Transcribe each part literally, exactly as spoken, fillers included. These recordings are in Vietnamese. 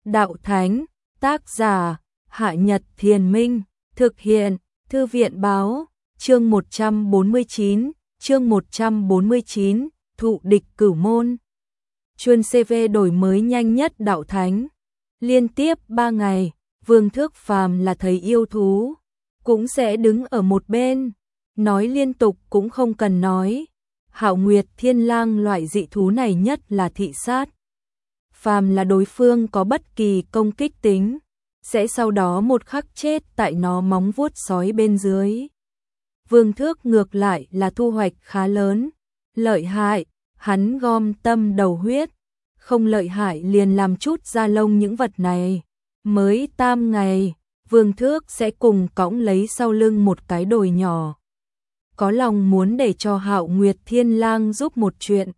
đạo thánh, tác giả, Hạ Nhật Thiền Minh, thực hiện, Thư viện báo, chương một trăm bốn mươi chín, chương một trăm bốn mươi chín, thụ địch cửu môn. Chuân xê vê đổi mới nhanh nhất đạo thánh. Liên tiếp ba ngày, Vương Thước Phàm là thầy yêu thú, cũng sẽ đứng ở một bên, nói liên tục cũng không cần nói. Hạo Nguyệt Thiên Lang loại dị thú này nhất là thị sát. Phàm là đối phương có bất kỳ công kích tính, sẽ sau đó một khắc chết tại nó móng vuốt sói bên dưới. Vương Thước ngược lại là thu hoạch khá lớn, lợi hại, hắn gom tâm đầu huyết, không lợi hại liền làm chút da lông những vật này. Mới tam ngày, Vương Thước sẽ cùng cõng lấy sau lưng một cái đồi nhỏ. Có lòng muốn để cho Hạo Nguyệt Thiên Lang giúp một chuyện.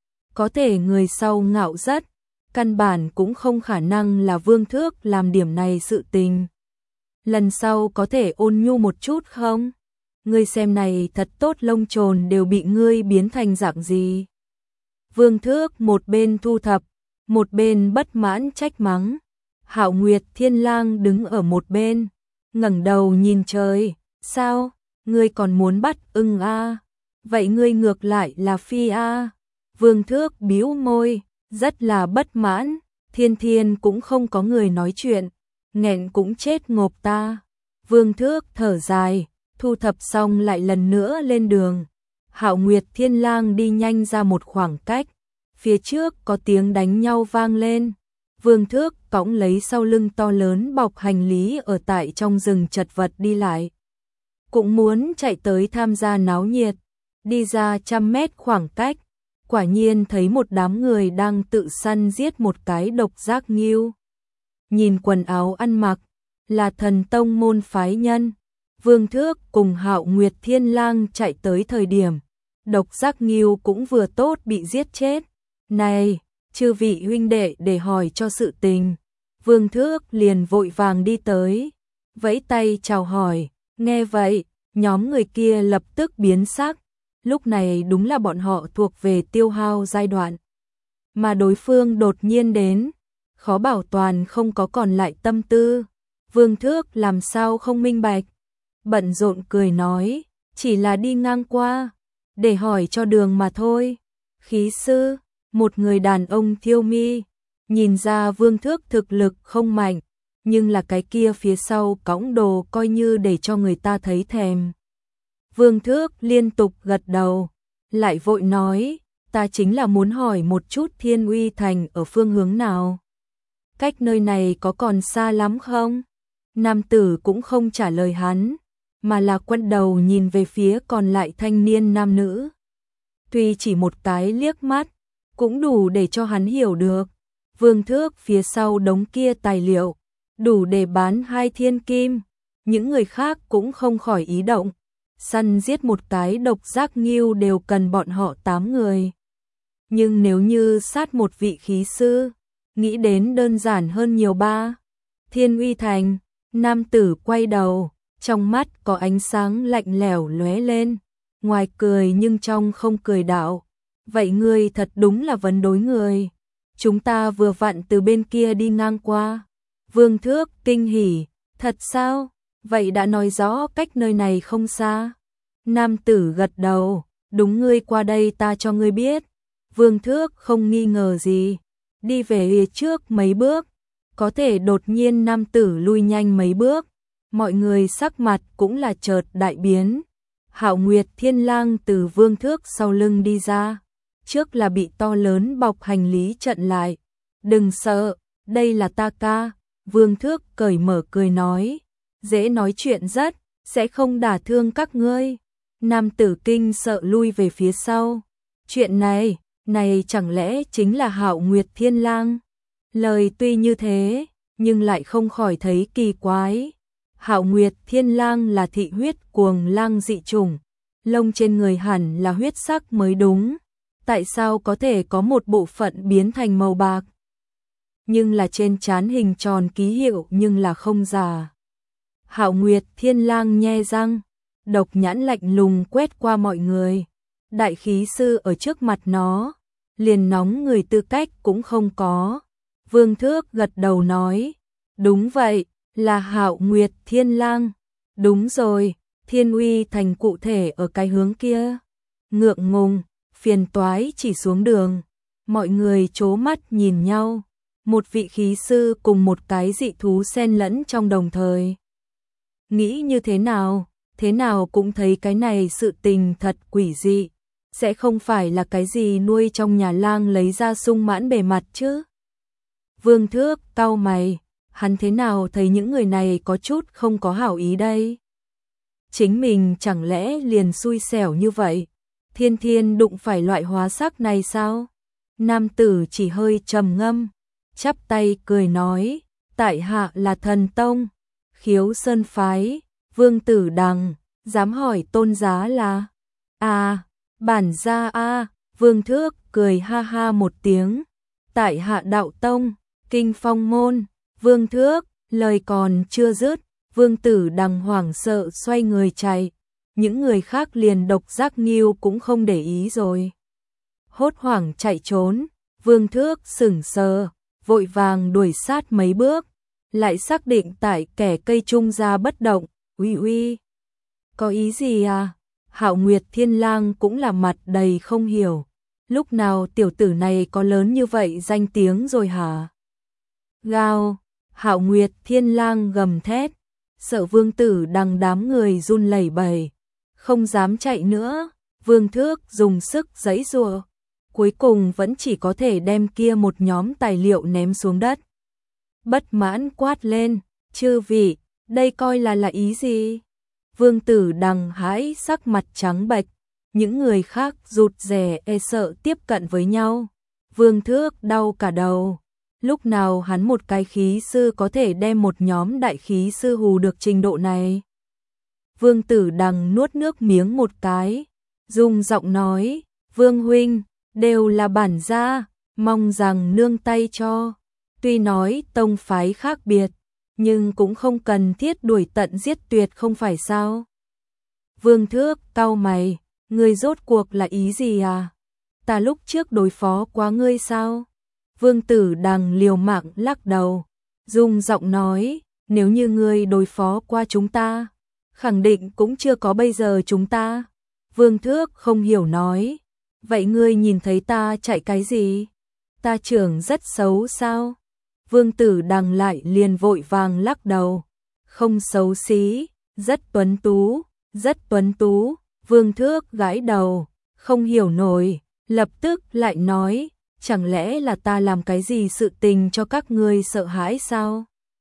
Có thể người sau ngạo rất, căn bản cũng không khả năng là Vương Thước làm điểm này sự tình. Lần sau có thể ôn nhu một chút không? Ngươi xem này thật tốt, lông trồn đều bị ngươi biến thành dạng gì? Vương Thước một bên thu thập, một bên bất mãn trách mắng. Hạo Nguyệt Thiên Lang đứng ở một bên, ngẩng đầu nhìn trời, sao? Ngươi còn muốn bắt ưng a? À? Vậy ngươi ngược lại là phi a? À? Vương Thước bĩu môi, rất là bất mãn, thiên thiên cũng không có người nói chuyện, nghẹn cũng chết ngộp ta. Vương Thước thở dài, thu thập xong lại lần nữa lên đường. Hạo Nguyệt Thiên Lang đi nhanh ra một khoảng cách, phía trước có tiếng đánh nhau vang lên. Vương Thước cõng lấy sau lưng to lớn bọc hành lý ở tại trong rừng chật vật đi lại. Cũng muốn chạy tới tham gia náo nhiệt, đi ra trăm mét khoảng cách, quả nhiên thấy một đám người đang tự săn giết một cái độc giác nghưu. Nhìn quần áo ăn mặc, là thần tông môn phái nhân. Vương Thước cùng Hạo Nguyệt Thiên Lang chạy tới thời điểm, độc giác nghưu cũng vừa tốt bị giết chết. Này, chư vị huynh đệ để hỏi cho sự tình. Vương Thước liền vội vàng đi tới, vẫy tay chào hỏi. Nghe vậy, nhóm người kia lập tức biến sắc. Lúc này đúng là bọn họ thuộc về tiêu hao giai đoạn. Mà đối phương đột nhiên đến, khó bảo toàn không có còn lại tâm tư. Vương Thước làm sao không minh bạch. Bận rộn cười nói, chỉ là đi ngang qua, để hỏi cho đường mà thôi. Khí sư, một người đàn ông thiêu mi, nhìn ra Vương Thước thực lực không mạnh, nhưng là cái kia phía sau cõng đồ coi như để cho người ta thấy thèm. Vương Thước liên tục gật đầu, lại vội nói, ta chính là muốn hỏi một chút Thiên Uy Thành ở phương hướng nào. Cách nơi này có còn xa lắm không? Nam tử cũng không trả lời hắn, mà là quay đầu nhìn về phía còn lại thanh niên nam nữ. Tuy chỉ một cái liếc mắt, cũng đủ để cho hắn hiểu được. Vương Thước phía sau đống kia tài liệu, đủ để bán hai thiên kim. Những người khác cũng không khỏi ý động. Săn giết một cái độc giác nghưu đều cần bọn họ tám người. Nhưng nếu như sát một vị khí sư, nghĩ đến đơn giản hơn nhiều ba. Thiên Uy Thành, nam tử quay đầu, trong mắt có ánh sáng lạnh lẽo lóe lên, ngoài cười nhưng trong không cười đạo. Vậy ngươi thật đúng là vấn đối người. Chúng ta vừa vặn từ bên kia đi ngang qua. Vương Thước kinh hỉ, thật sao? Vậy đã nói rõ cách nơi này không xa. Nam tử gật đầu, đúng, ngươi qua đây ta cho ngươi biết. Vương Thước không nghi ngờ gì, đi về phía trước mấy bước, có thể đột nhiên nam tử lui nhanh mấy bước, mọi người sắc mặt cũng là chợt đại biến. Hạo Nguyệt Thiên Lang từ Vương Thước sau lưng đi ra, trước là bị to lớn bọc hành lý chặn lại. Đừng sợ, đây là ta ca. Vương Thước cởi mở cười nói, dễ nói chuyện rất, sẽ không đả thương các ngươi. Nam tử kinh sợ lui về phía sau. Chuyện này, này chẳng lẽ chính là Hạo Nguyệt Thiên Lang? Lời tuy như thế, nhưng lại không khỏi thấy kỳ quái. Hạo Nguyệt Thiên Lang là thị huyết cuồng lang dị chủng, lông trên người hẳn là huyết sắc mới đúng. Tại sao có thể có một bộ phận biến thành màu bạc? Nhưng là trên trán hình tròn ký hiệu nhưng là không giả. Hạo Nguyệt Thiên Lang nhe răng, độc nhãn lạnh lùng quét qua mọi người. Đại khí sư ở trước mặt nó, liền nóng người tư cách cũng không có. Vương Thước gật đầu nói, đúng vậy, là Hạo Nguyệt Thiên Lang. Đúng rồi, Thiên Uy Thành cụ thể ở cái hướng kia. Ngượng ngùng, phiền toái chỉ xuống đường. Mọi người chố mắt nhìn nhau. Một vị khí sư cùng một cái dị thú xen lẫn trong đồng thời. Nghĩ như thế nào, thế nào cũng thấy cái này sự tình thật quỷ dị. Sẽ không phải là cái gì nuôi trong nhà lang lấy ra sung mãn bề mặt chứ. Vương Thước cau mày, hắn thế nào thấy những người này có chút không có hảo ý đây. Chính mình chẳng lẽ liền xui xẻo như vậy, thiên thiên đụng phải loại hóa sắc này sao? Nam tử chỉ hơi trầm ngâm, chắp tay cười nói, tại hạ là Thần Tông, Khiếu Sơn Phái, Vương Tử Đằng, dám hỏi tôn giá là? À, bản gia a. Vương Thước cười ha ha một tiếng, tại hạ Đạo Tông, Kinh Phong Môn. Vương Thước, lời còn chưa dứt, Vương Tử Đằng hoảng sợ xoay người chạy, những người khác liền độc giác nghiêu cũng không để ý rồi. Hốt hoảng chạy trốn, Vương Thước sững sờ, vội vàng đuổi sát mấy bước, lại xác định tại kẻ cây trung ra bất động, uy uy. Có ý gì à? Hạo Nguyệt Thiên Lang cũng là mặt đầy không hiểu, lúc nào tiểu tử này có lớn như vậy danh tiếng rồi hả? Gào, Hạo Nguyệt Thiên Lang gầm thét, sợ Vương Tử Đằng đám người run lẩy bẩy, không dám chạy nữa. Vương Thước dùng sức giãy giụa, cuối cùng vẫn chỉ có thể đem kia một nhóm tài liệu ném xuống đất. Bất mãn quát lên, chư vị, đây coi là là ý gì? Vương Tử Đằng hãi sắc mặt trắng bệch, những người khác rụt rè e sợ tiếp cận với nhau. Vương Thước đau cả đầu, lúc nào hắn một cái khí sư có thể đem một nhóm đại khí sư hù được trình độ này? Vương Tử Đằng nuốt nước miếng một cái, dùng giọng nói, Vương huynh, đều là bản gia, mong rằng nương tay cho. Tuy nói tông phái khác biệt, nhưng cũng không cần thiết đuổi tận giết tuyệt không phải sao? Vương Thước cau mày, ngươi rốt cuộc là ý gì à? Ta lúc trước đối phó quá ngươi sao? Vương Tử Đằng liều mạng lắc đầu, dùng giọng nói, nếu như ngươi đối phó qua chúng ta, khẳng định cũng chưa có bây giờ chúng ta. Vương Thước không hiểu nói, vậy ngươi nhìn thấy ta chạy cái gì? Ta trưởng rất xấu sao? Vương Tử Đằng lại liền vội vàng lắc đầu, không xấu xí, rất tuấn tú, rất tuấn tú. Vương Thước gãi đầu, không hiểu nổi, lập tức lại nói, chẳng lẽ là ta làm cái gì sự tình cho các ngươi sợ hãi sao?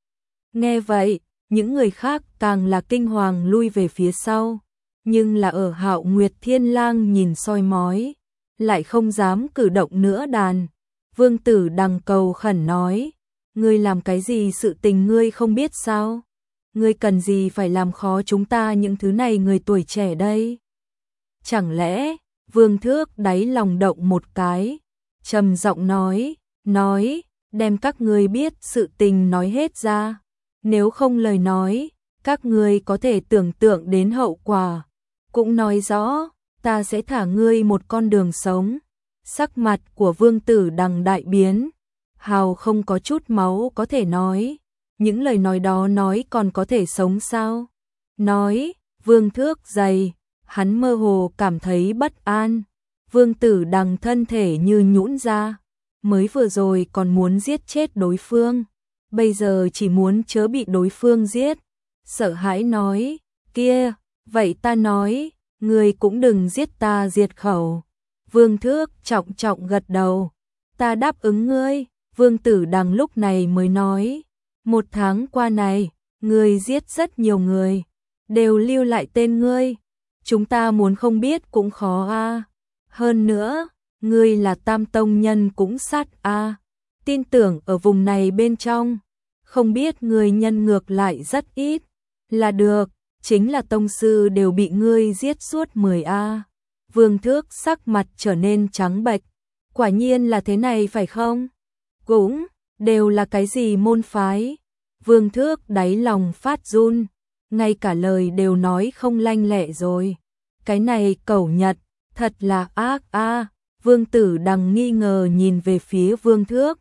Nghe vậy, những người khác càng là kinh hoàng lui về phía sau, nhưng là ở Hạo Nguyệt Thiên Lang nhìn soi mói, lại không dám cử động nữa đàn. Vương Tử Đằng cầu khẩn nói, ngươi làm cái gì sự tình ngươi không biết sao? Ngươi cần gì phải làm khó chúng ta những thứ này người tuổi trẻ đây? Chẳng lẽ, Vương Thước đáy lòng động một cái, trầm giọng nói, nói, đem các ngươi biết sự tình nói hết ra, nếu không lời nói, các ngươi có thể tưởng tượng đến hậu quả, cũng nói rõ, ta sẽ thả ngươi một con đường sống. Sắc mặt của Vương Tử Đằng đại biến, hào không có chút máu có thể nói, những lời nói đó nói còn có thể sống sao? Nói, Vương Thước dày, hắn mơ hồ cảm thấy bất an. Vương Tử Đằng thân thể như nhũn ra, mới vừa rồi còn muốn giết chết đối phương, bây giờ chỉ muốn chớ bị đối phương giết. Sợ hãi nói, kia, vậy ta nói, ngươi cũng đừng giết ta diệt khẩu. Vương Thước trọng trọng gật đầu, ta đáp ứng ngươi. Vương Tử Đằng lúc này mới nói, một tháng qua này, ngươi giết rất nhiều người, đều lưu lại tên ngươi, chúng ta muốn không biết cũng khó a. Hơn nữa, ngươi là Tam Tông nhân cũng sát a, tin tưởng ở vùng này bên trong, không biết ngươi nhân ngược lại rất ít, là được, chính là tông sư đều bị ngươi giết suốt mười a. Vương Thước sắc mặt trở nên trắng bệch, quả nhiên là thế này phải không? Cũng, đều là cái gì môn phái? Vương Thước đáy lòng phát run, ngay cả lời đều nói không lanh lẹ rồi. Cái này cẩu Nhật, thật là ác a. Vương Tử Đằng nghi ngờ nhìn về phía Vương Thước,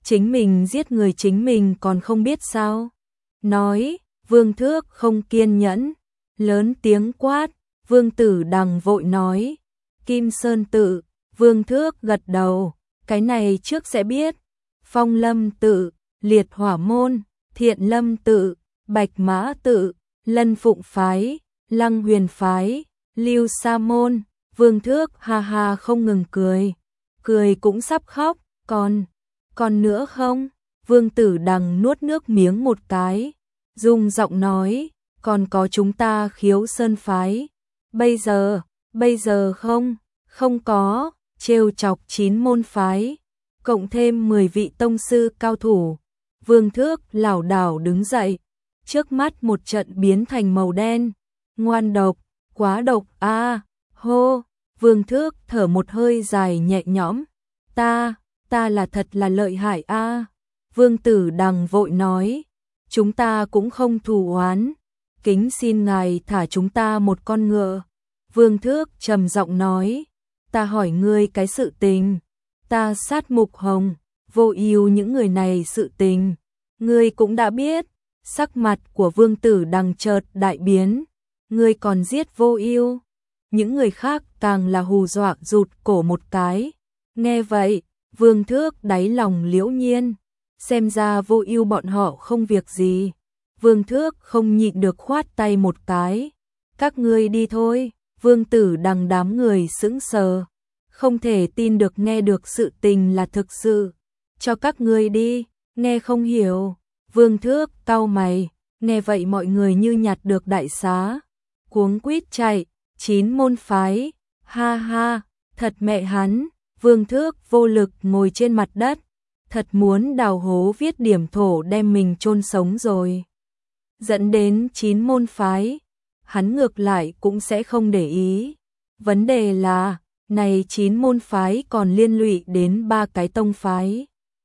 Chính mình giết người chính mình còn không biết sao? Nói, Vương Thước không kiên nhẫn, lớn tiếng quát, Vương Tử Đằng vội nói, Kim Sơn tự, Vương Thước gật đầu, cái này trước sẽ biết, Phong Lâm tự, Liệt Hỏa môn, Thiện Lâm tự, Bạch Mã tự, Lân Phụng phái, Lăng Huyền phái, Lưu Sa môn, Vương Thước ha ha không ngừng cười, cười cũng sắp khóc, còn, còn nữa không? Vương Tử Đằng nuốt nước miếng một cái, rung giọng nói, còn có chúng ta Khiếu Sơn phái, bây giờ, bây giờ không, không có, trêu chọc chín môn phái, cộng thêm mười vị tông sư cao thủ. Vương Thước lảo đảo đứng dậy, trước mắt một trận biến thành màu đen, ngoan độc, quá độc a, à, hô, Vương Thước thở một hơi dài nhẹ nhõm, ta, ta là thật là lợi hại a. À. Vương Tử Đằng vội nói, chúng ta cũng không thù oán, kính xin ngài thả chúng ta một con ngựa. Vương Thước trầm giọng nói, ta hỏi ngươi cái sự tình, ta sát Mục Hồng, Vô Ưu những người này sự tình, ngươi cũng đã biết. Sắc mặt của Vương Tử Đằng chợt đại biến, ngươi còn giết Vô Ưu? Những người khác càng là hù dọa rụt cổ một cái. Nghe vậy, Vương Thước đáy lòng liễu nhiên, xem ra Vô Ưu bọn họ không việc gì. Vương Thước không nhịn được khoát tay một cái, các ngươi đi thôi. Vương Tử Đằng đám người sững sờ, không thể tin được nghe được sự tình là thực sự. Cho các ngươi đi, nghe không hiểu. Vương Thước cau mày, nghe vậy mọi người như nhặt được đại xá, cuống quýt chạy, chín môn phái, ha ha, thật mẹ hắn. Vương Thước vô lực ngồi trên mặt đất, thật muốn đào hố viết điểm thổ đem mình chôn sống rồi. Dẫn đến chín môn phái, hắn ngược lại cũng sẽ không để ý. Vấn đề là, này chín môn phái còn liên lụy đến ba cái tông phái.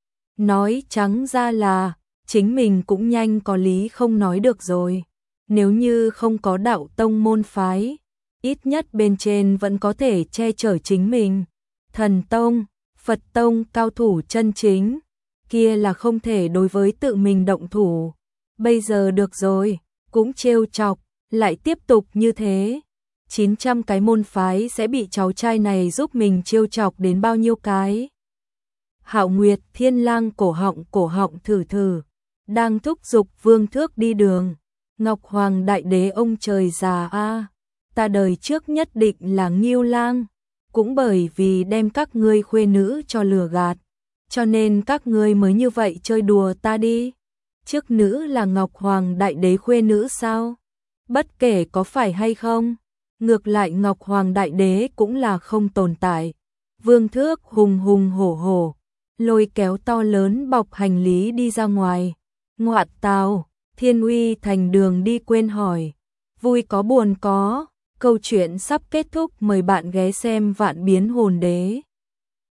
Nói trắng ra là, chính mình cũng nhanh có lý không nói được rồi. Nếu như không có đạo tông môn phái, ít nhất bên trên vẫn có thể che chở chính mình. Thần tông, Phật tông cao thủ chân chính, kia là không thể đối với tự mình động thủ. Bây giờ được rồi, cũng trêu chọc, lại tiếp tục như thế. chín trăm cái môn phái sẽ bị cháu trai này giúp mình trêu chọc đến bao nhiêu cái. Hạo Nguyệt Thiên Lang cổ họng cổ họng thử thử, đang thúc giục Vương Thước đi đường. Ngọc Hoàng Đại Đế ông trời già a, ta đời trước nhất định là Ngưu Lang, cũng bởi vì đem các ngươi khuê nữ cho lừa gạt, cho nên các ngươi mới như vậy chơi đùa ta đi. Trước nữ là Ngọc Hoàng Đại Đế khuê nữ sao? Bất kể có phải hay không, ngược lại Ngọc Hoàng Đại Đế cũng là không tồn tại. Vương Thước hùng hùng hổ hổ, lôi kéo to lớn bọc hành lý đi ra ngoài. Ngoạn tào, Thiên Uy thành đường đi quên hỏi, vui có buồn có, câu chuyện sắp kết thúc, mời bạn ghé xem Vạn Biến Hồn Đế.